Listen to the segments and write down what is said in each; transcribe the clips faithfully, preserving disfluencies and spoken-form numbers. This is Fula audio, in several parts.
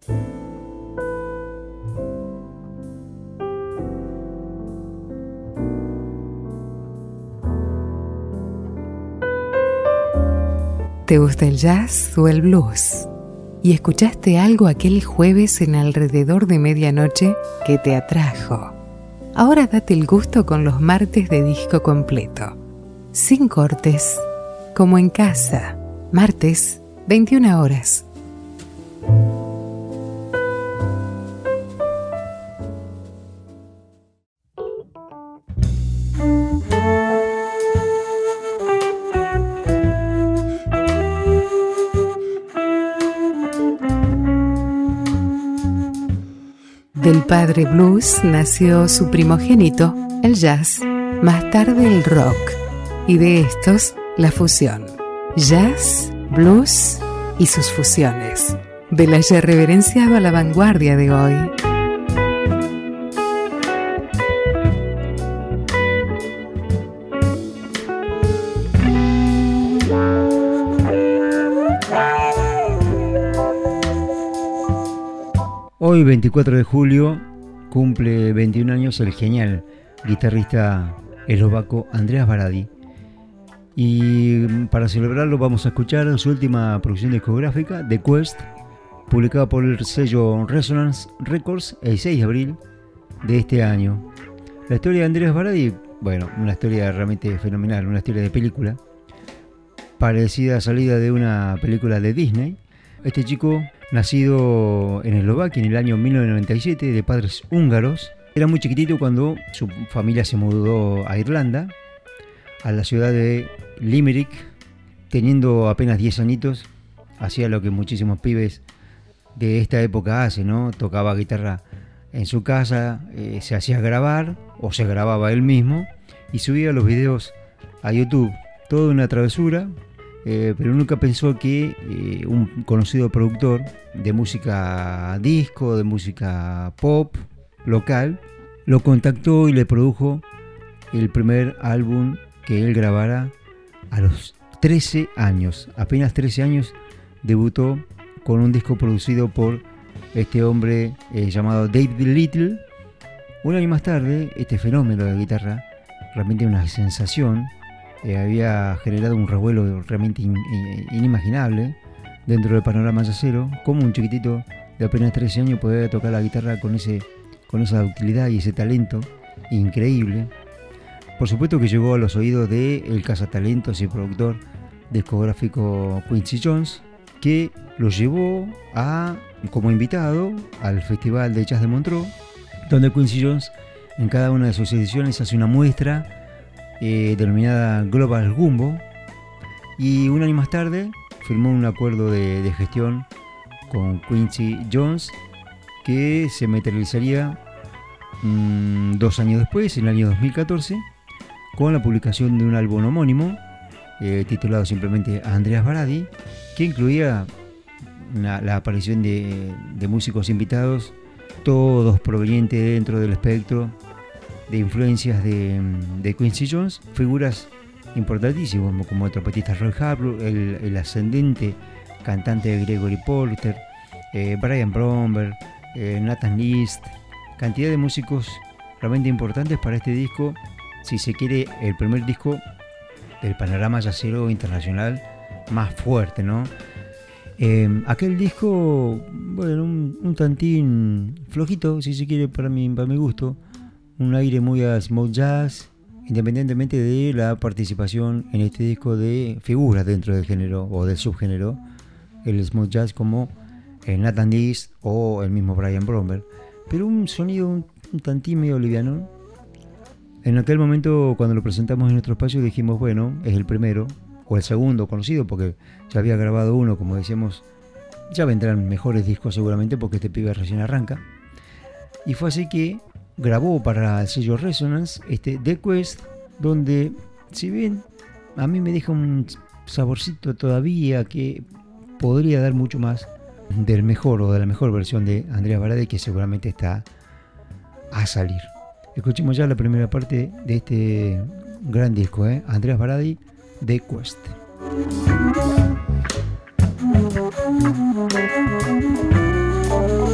¿Te gusta el jazz o el blues? ¿Y escuchaste algo aquel jueves en alrededor de medianoche que te atrajo? Ahora date el gusto con los martes de disco completo. Sin cortes, como en casa. Martes, veintiuna horas. Del padre blues nació su primogénito, el jazz, más tarde el rock, y de estos, la fusión. Jazz, blues y sus fusiones. De la ya reverenciado a la vanguardia de hoy. Hoy, veinticuatro de julio, cumple veintiún años el genial guitarrista eslovaco Andreas Varadi. Y para celebrarlo vamos a escuchar su última producción discográfica, The Quest, publicada por el sello Resonance Records el seis de abril de este año. La historia de Andreas Varadi, bueno, una historia realmente fenomenal, una historia de película, parecida a salida de una película de Disney. Este chico, nacido en Eslovaquia en el año mil novecientos noventa y siete, de padres húngaros, era muy chiquitito cuando su familia se mudó a Irlanda, a la ciudad de Limerick. Teniendo apenas diez añitos, hacía lo que muchísimos pibes de esta época hacen, ¿no? Tocaba guitarra en su casa, eh, se hacía grabar o se grababa él mismo y subía los videos a YouTube. Toda una travesura. Eh, pero nunca pensó que eh, un conocido productor de música disco, de música pop local, lo contactó y le produjo el primer álbum que él grabara a los trece años. Apenas trece años debutó con un disco producido por este hombre eh, llamado David Little. Un año más tarde, este fenómeno de guitarra, realmente una sensación, Eh, había generado un revuelo realmente in, in, inimaginable dentro del panorama jazzero. Como un chiquitito de apenas trece años podía tocar la guitarra con, ese, con esa utilidad y ese talento increíble. Por supuesto que llegó a los oídos del cazatalentos y productor discográfico Quincy Jones, que lo llevó a, como invitado al Festival de Jazz de Montreux, donde Quincy Jones en cada una de sus ediciones hace una muestra Eh, denominada Global Gumbo, y un año más tarde firmó un acuerdo de, de gestión con Quincy Jones que se materializaría mmm, dos años después, en el año dos mil catorce, con la publicación de un álbum homónimo eh, titulado simplemente Andreas Varadi, que incluía una, la aparición de, de músicos invitados, todos provenientes dentro del espectro de influencias de, de Quincy Jones, figuras importantísimas como el trompetista Roy Harper, el, el ascendente cantante Gregory Porter, eh, Brian Bromberg, eh, Nathan List, cantidad de músicos realmente importantes para este disco, si se quiere, el primer disco del panorama jazzero internacional más fuerte, ¿no? Eh, aquel disco, bueno, un, un tantín flojito, si se quiere, para mi, para mi gusto. Un aire muy a smooth jazz, independientemente de la participación en este disco de figuras dentro del género o del subgénero, el smooth jazz, como el Nathan List o el mismo Brian Bromberg. Pero un sonido un, un tantín medio liviano. En aquel momento, cuando lo presentamos en nuestro espacio, dijimos, bueno, es el primero o el segundo conocido, porque ya había grabado uno, como decíamos, ya vendrán mejores discos seguramente, porque este pibe recién arranca. Y fue así que grabó para el sello Resonance este The Quest, donde, si bien a mí me deja un saborcito todavía que podría dar mucho más del mejor o de la mejor versión de Andreas Varadi, que seguramente está a salir. Escuchemos ya la primera parte de este gran disco, ¿eh? Andreas Varadi, The Quest. Thank you.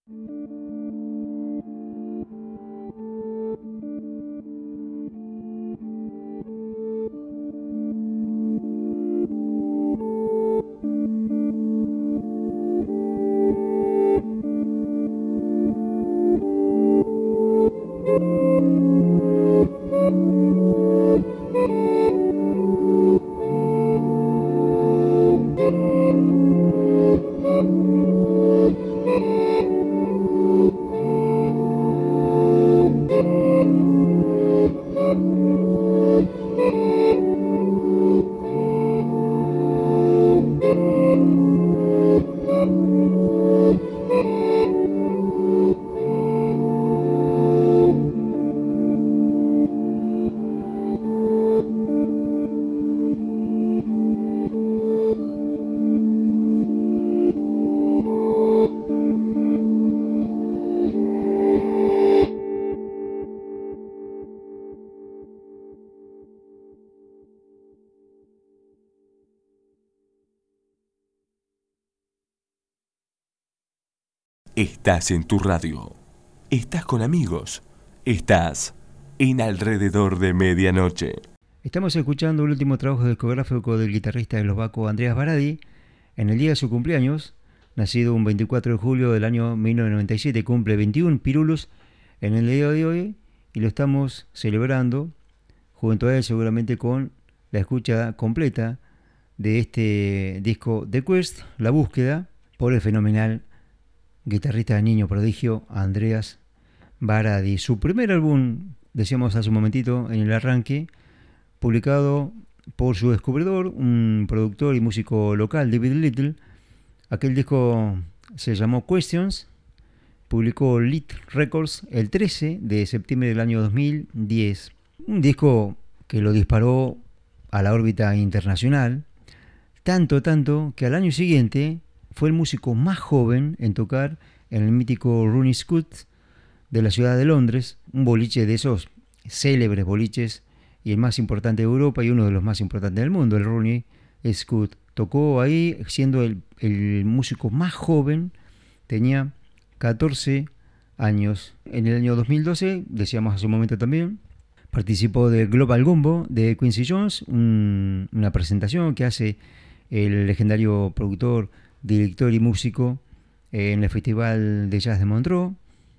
Estás en tu radio, estás con amigos, estás en Alrededor de Medianoche. Estamos escuchando el último trabajo discográfico del guitarrista eslovaco Andreas Baradi en el día de su cumpleaños, nacido un veinticuatro de julio del año mil novecientos noventa y siete, cumple veintiún pirulos en el día de hoy y lo estamos celebrando junto a él seguramente con la escucha completa de este disco The Quest, La Búsqueda, por el fenomenal guitarrista de niño prodigio Andreas Baradi. Su primer álbum, decíamos hace un momentito en el arranque, publicado por su descubridor, un productor y músico local, David Little. Aquel disco se llamó Questions, publicó Lit Records el trece de septiembre del año dos mil diez. Un disco que lo disparó a la órbita internacional, tanto, tanto, que al año siguiente fue el músico más joven en tocar en el mítico Rooney Scott de la ciudad de Londres, un boliche de esos célebres boliches y el más importante de Europa y uno de los más importantes del mundo, el Rooney Scott. Tocó ahí siendo el, el músico más joven, tenía catorce años. En el año dos mil doce, decíamos hace un momento también, participó del Global Gumbo de Quincy Jones, un, una presentación que hace el legendario productor, director y músico en el Festival de Jazz de Montreux.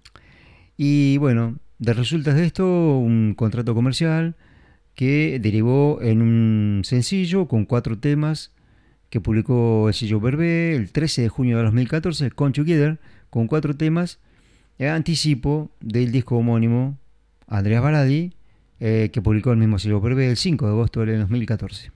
Y bueno, de resultas de esto, un contrato comercial que derivó en un sencillo con cuatro temas que publicó el sello Verve el trece de junio de dos mil catorce, Come Together, con cuatro temas, eh, anticipo del disco homónimo Andreas Baradi, eh, que publicó el mismo sello Verve el cinco de agosto del dos mil catorce.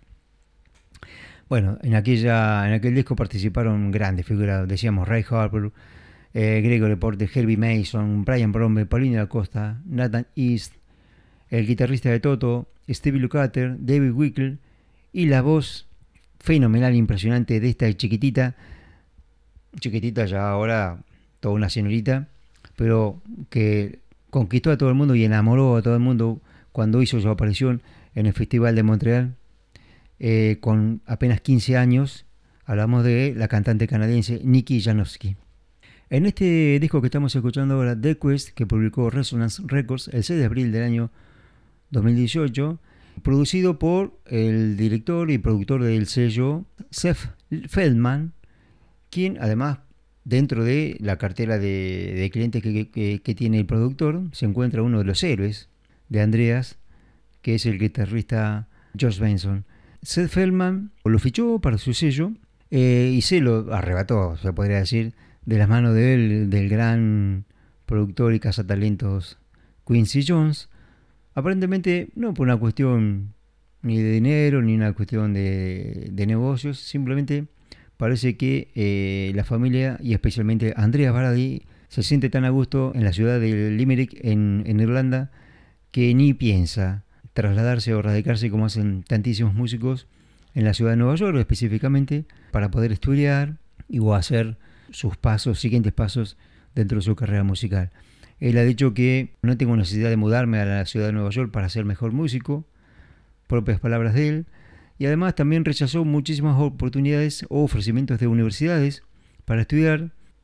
Bueno, en, aquella, en aquel disco participaron grandes figuras, decíamos Ray Harper, eh, Gregory Porter, Herbie Mason, Brian Bromley, Paulina Acosta, Nathan East, el guitarrista de Toto, Stevie Lukather, David Wickle y la voz fenomenal, impresionante de esta chiquitita, chiquitita ya ahora toda una señorita, pero que conquistó a todo el mundo y enamoró a todo el mundo cuando hizo su aparición en el Festival de Montreal. Eh, con apenas quince años, hablamos de la cantante canadiense Nikki Janowski. En este disco que estamos escuchando ahora, The Quest, que publicó Resonance Records el seis de abril del año dos mil dieciocho, producido por el director y productor del sello Seth Feldman, quien además dentro de la cartera de, de clientes que, que, que tiene el productor se encuentra uno de los héroes de Andreas, que es el guitarrista Josh Benson. Seth Feldman lo fichó para su sello eh, y se lo arrebató, se podría decir, de las manos de él, del gran productor y cazatalentos Quincy Jones, aparentemente no por una cuestión ni de dinero ni una cuestión de, de negocios, simplemente parece que eh, la familia y especialmente Andreas Baradi se siente tan a gusto en la ciudad de Limerick en, en Irlanda que ni piensa trasladarse o radicarse como hacen tantísimos músicos en la ciudad de Nueva York específicamente para poder estudiar y o hacer sus pasos, siguientes pasos dentro de su carrera musical. Él ha dicho que no tengo necesidad de mudarme a la ciudad de Nueva York para ser mejor músico, propias palabras de él, y además también rechazó muchísimas oportunidades o ofrecimientos de universidades para estudiar,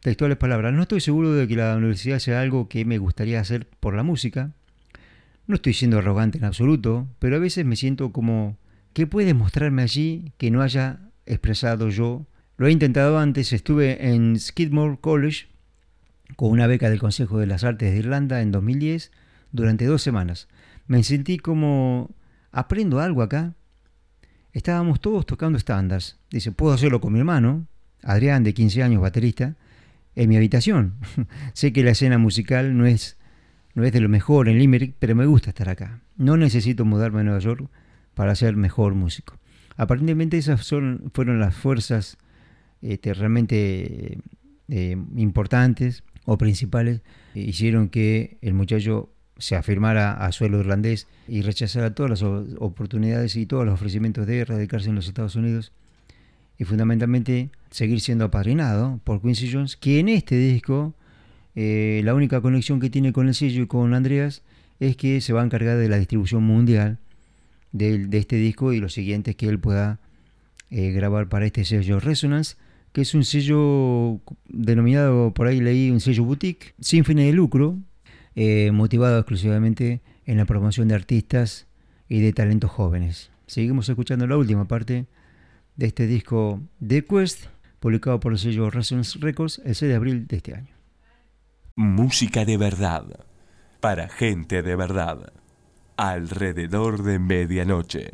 textuales palabras, no estoy seguro de que la universidad sea algo que me gustaría hacer por la música. No estoy siendo arrogante en absoluto, pero a veces me siento como, ¿qué puede mostrarme allí que no haya expresado yo? Lo he intentado antes, estuve en Skidmore College con una beca del Consejo de las Artes de Irlanda en dos mil diez durante dos semanas. Me sentí como, ¿aprendo algo acá? Estábamos todos tocando estándares. Dice, puedo hacerlo con mi hermano, Adrián, de quince años, baterista, en mi habitación. Sé que la escena musical no es, no es de lo mejor en Limerick, pero me gusta estar acá. No necesito mudarme a Nueva York para ser mejor músico. Aparentemente esas son, fueron las fuerzas este, realmente eh, importantes o principales eh, hicieron que el muchacho se afirmara a suelo irlandés y rechazara todas las oportunidades y todos los ofrecimientos de radicarse en los Estados Unidos y fundamentalmente seguir siendo apadrinado por Quincy Jones, que en este disco eh, la única conexión que tiene con el sello y con Andreas es que se va a encargar de la distribución mundial de, de este disco y los siguientes que él pueda eh, grabar para este sello Resonance, que es un sello denominado, por ahí leí, un sello boutique, sin fines de lucro, eh, motivado exclusivamente en la promoción de artistas y de talentos jóvenes. Seguimos escuchando la última parte de este disco The Quest, publicado por el sello Resonance Records el seis de abril de este año. Música de verdad, para gente de verdad, alrededor de medianoche.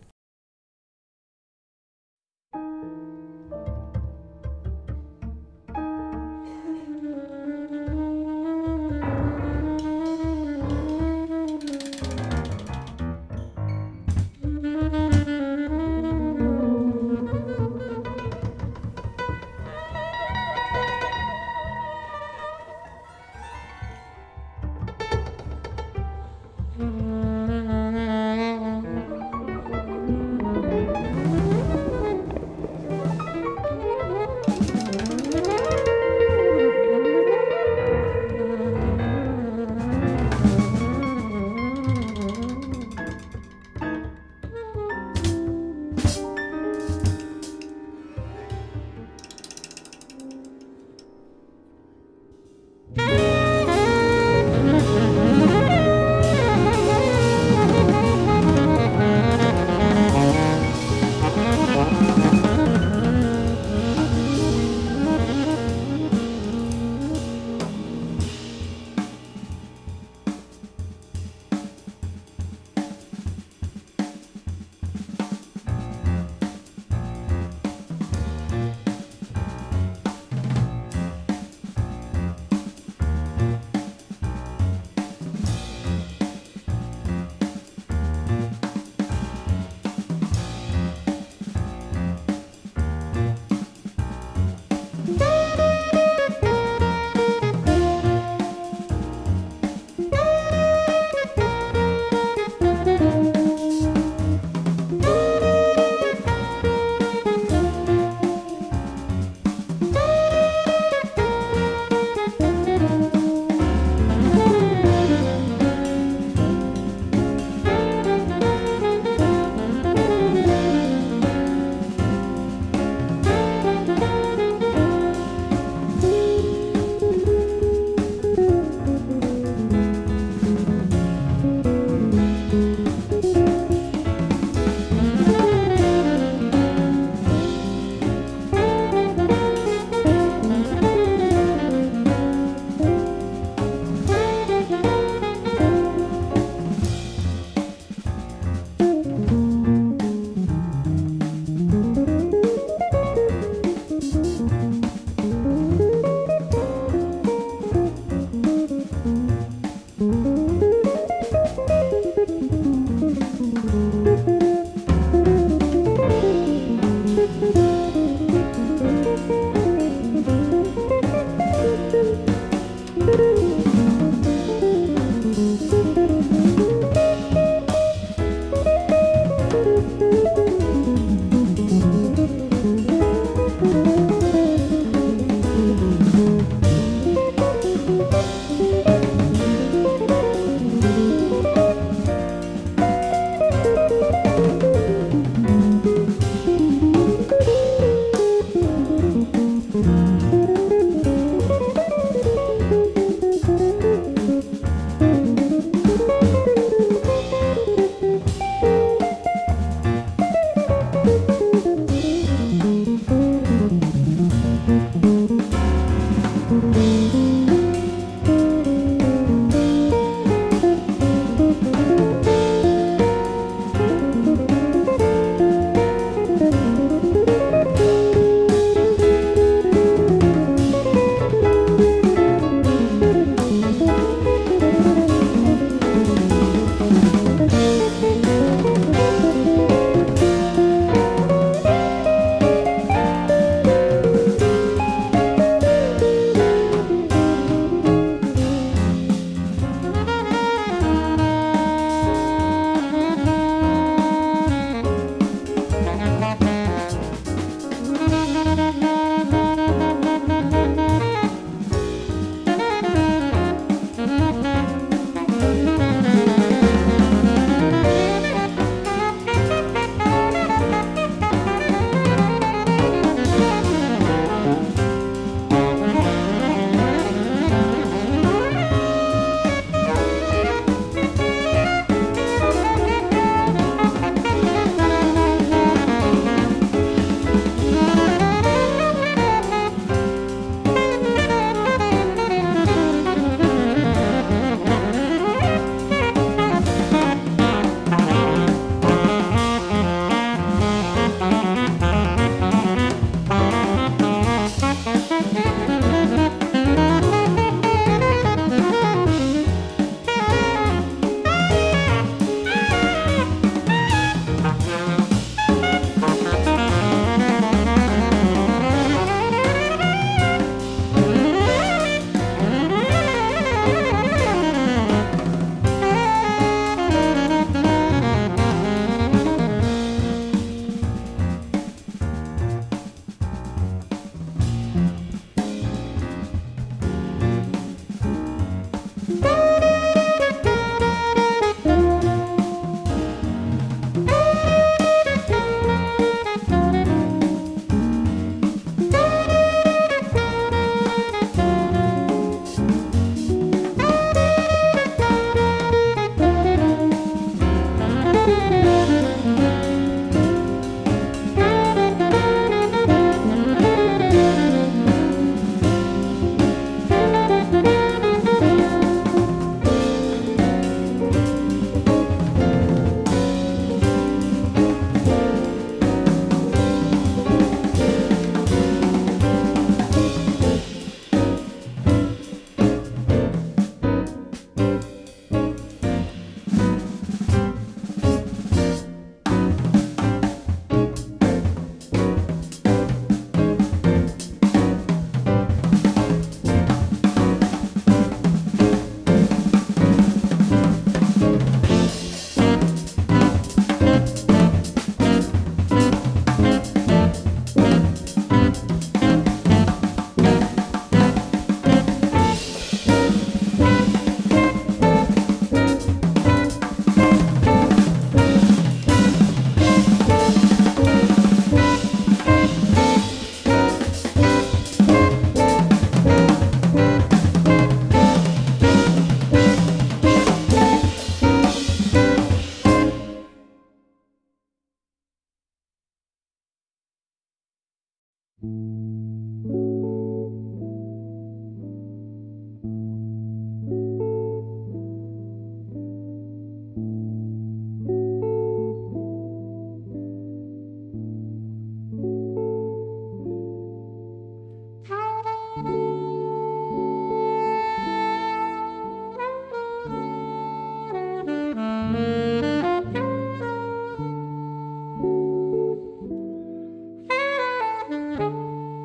Thank you.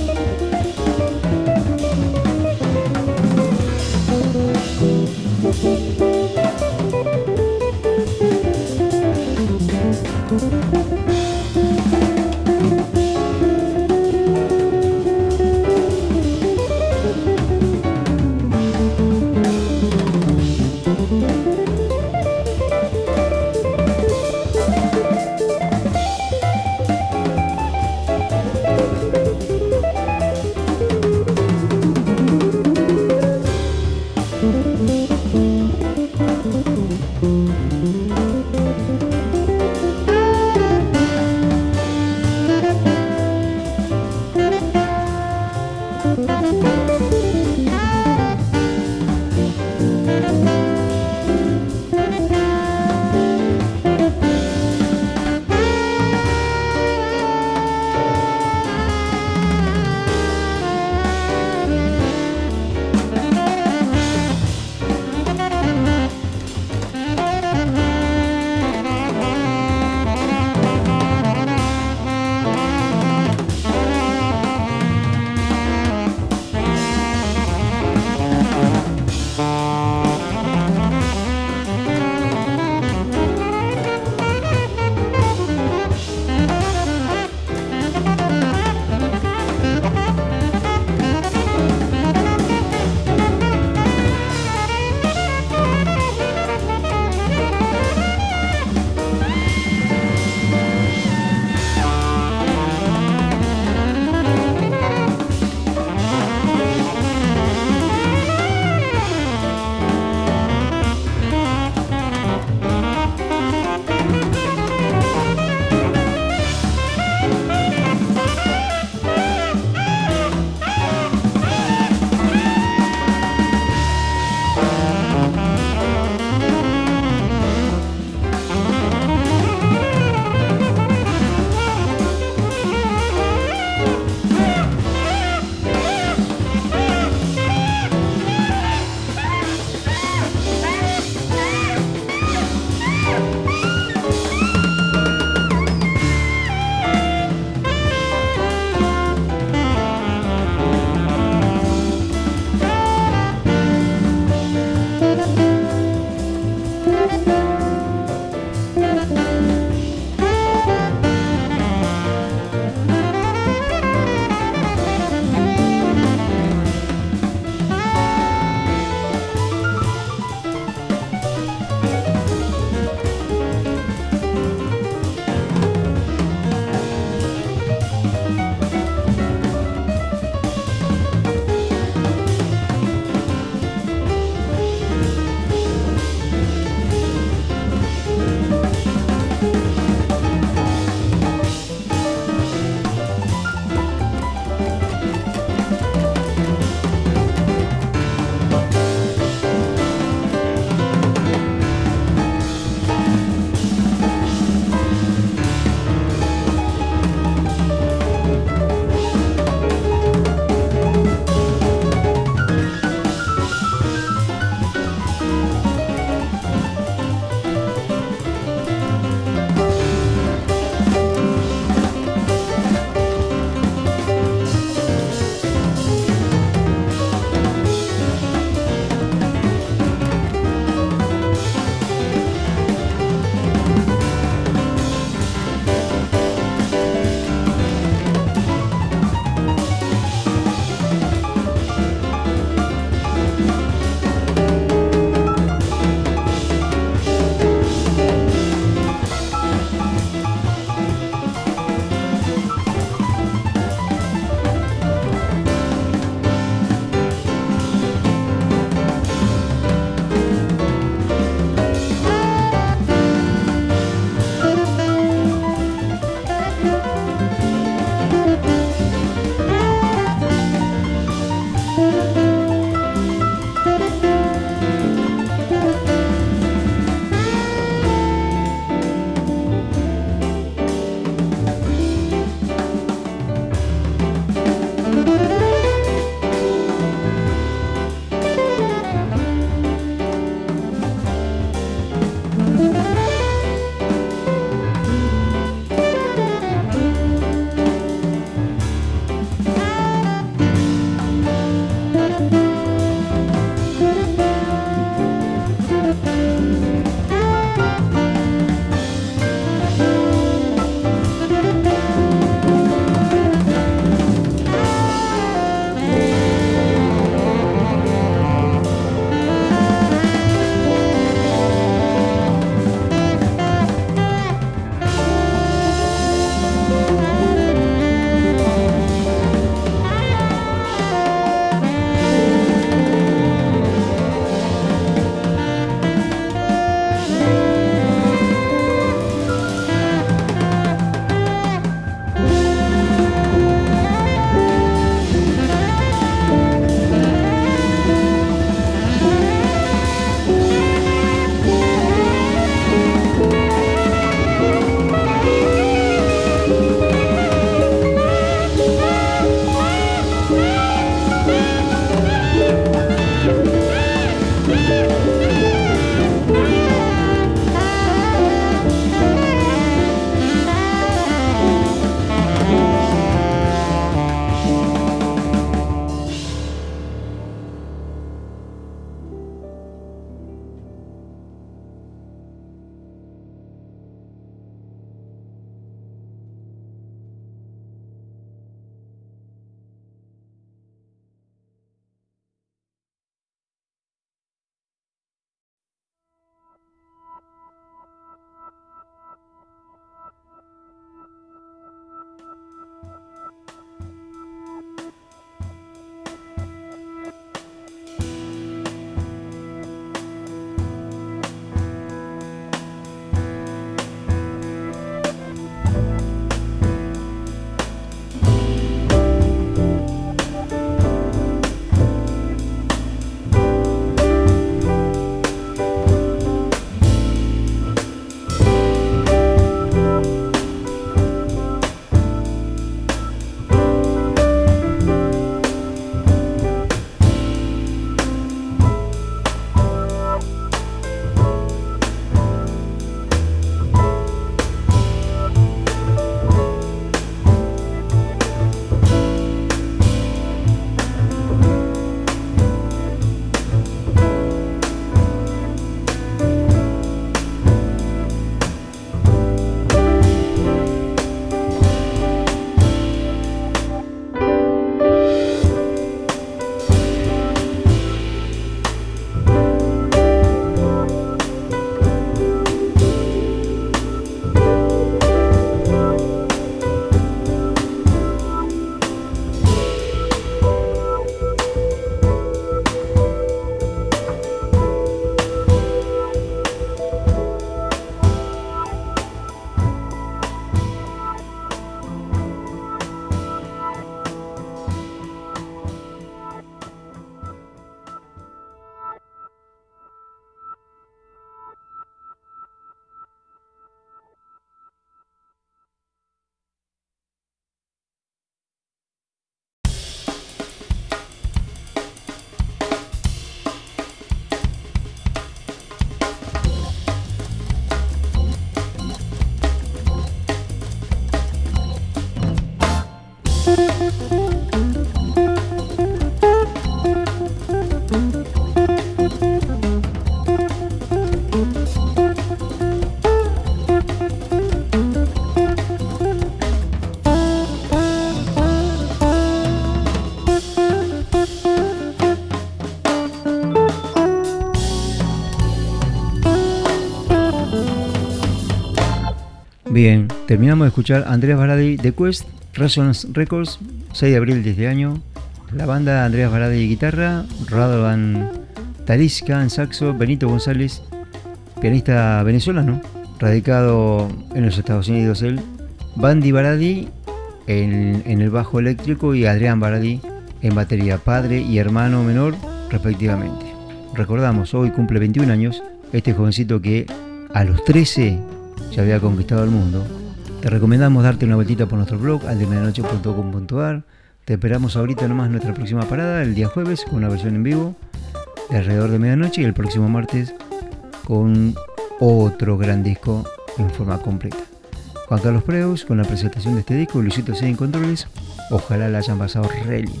Bien, terminamos de escuchar Andreas Baradi, The Quest, Resonance Records, seis de abril de este año. La banda Andreas Baradi guitarra, Radovan Talisca en saxo, Benito González, pianista venezolano, radicado en los Estados Unidos él, Bandy Baradi en, en el bajo eléctrico y Adrián Baradi en batería, padre y hermano menor respectivamente. Recordamos, hoy cumple veintiún años este jovencito que a los trece ya había conquistado el mundo. Te recomendamos darte una vueltita por nuestro blog al de medianoche punto com punto a r. Te esperamos ahorita nomás nuestra próxima parada, el día jueves, con una versión en vivo de Alrededor de Medianoche, y el próximo martes con otro gran disco en forma completa. Juan Carlos Preus con la presentación de este disco, Luisito C. en controles. Ojalá la hayan pasado re lindo.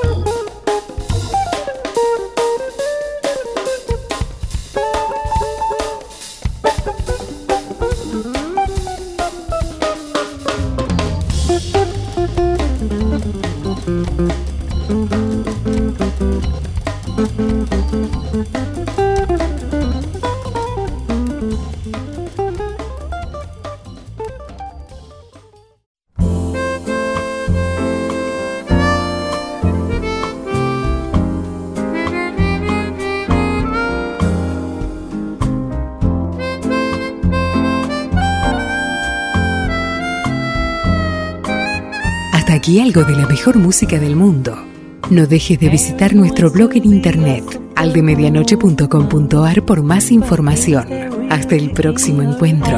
Aquí algo de la mejor música del mundo. No dejes de visitar nuestro blog en internet al de medianoche punto com punto a r por más información. Hasta el próximo encuentro.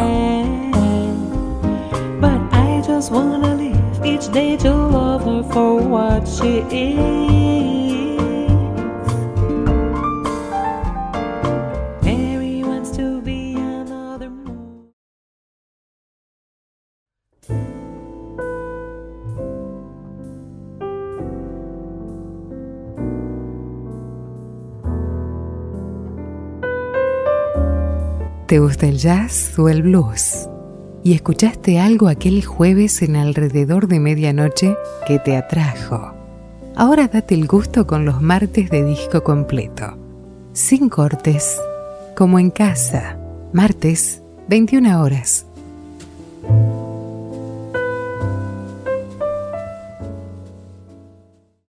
¿Te gusta el jazz o el blues? ¿Y escuchaste algo aquel jueves en Alrededor de Medianoche que te atrajo? Ahora date el gusto con los martes de disco completo, sin cortes, como en casa, martes, veintiuna horas.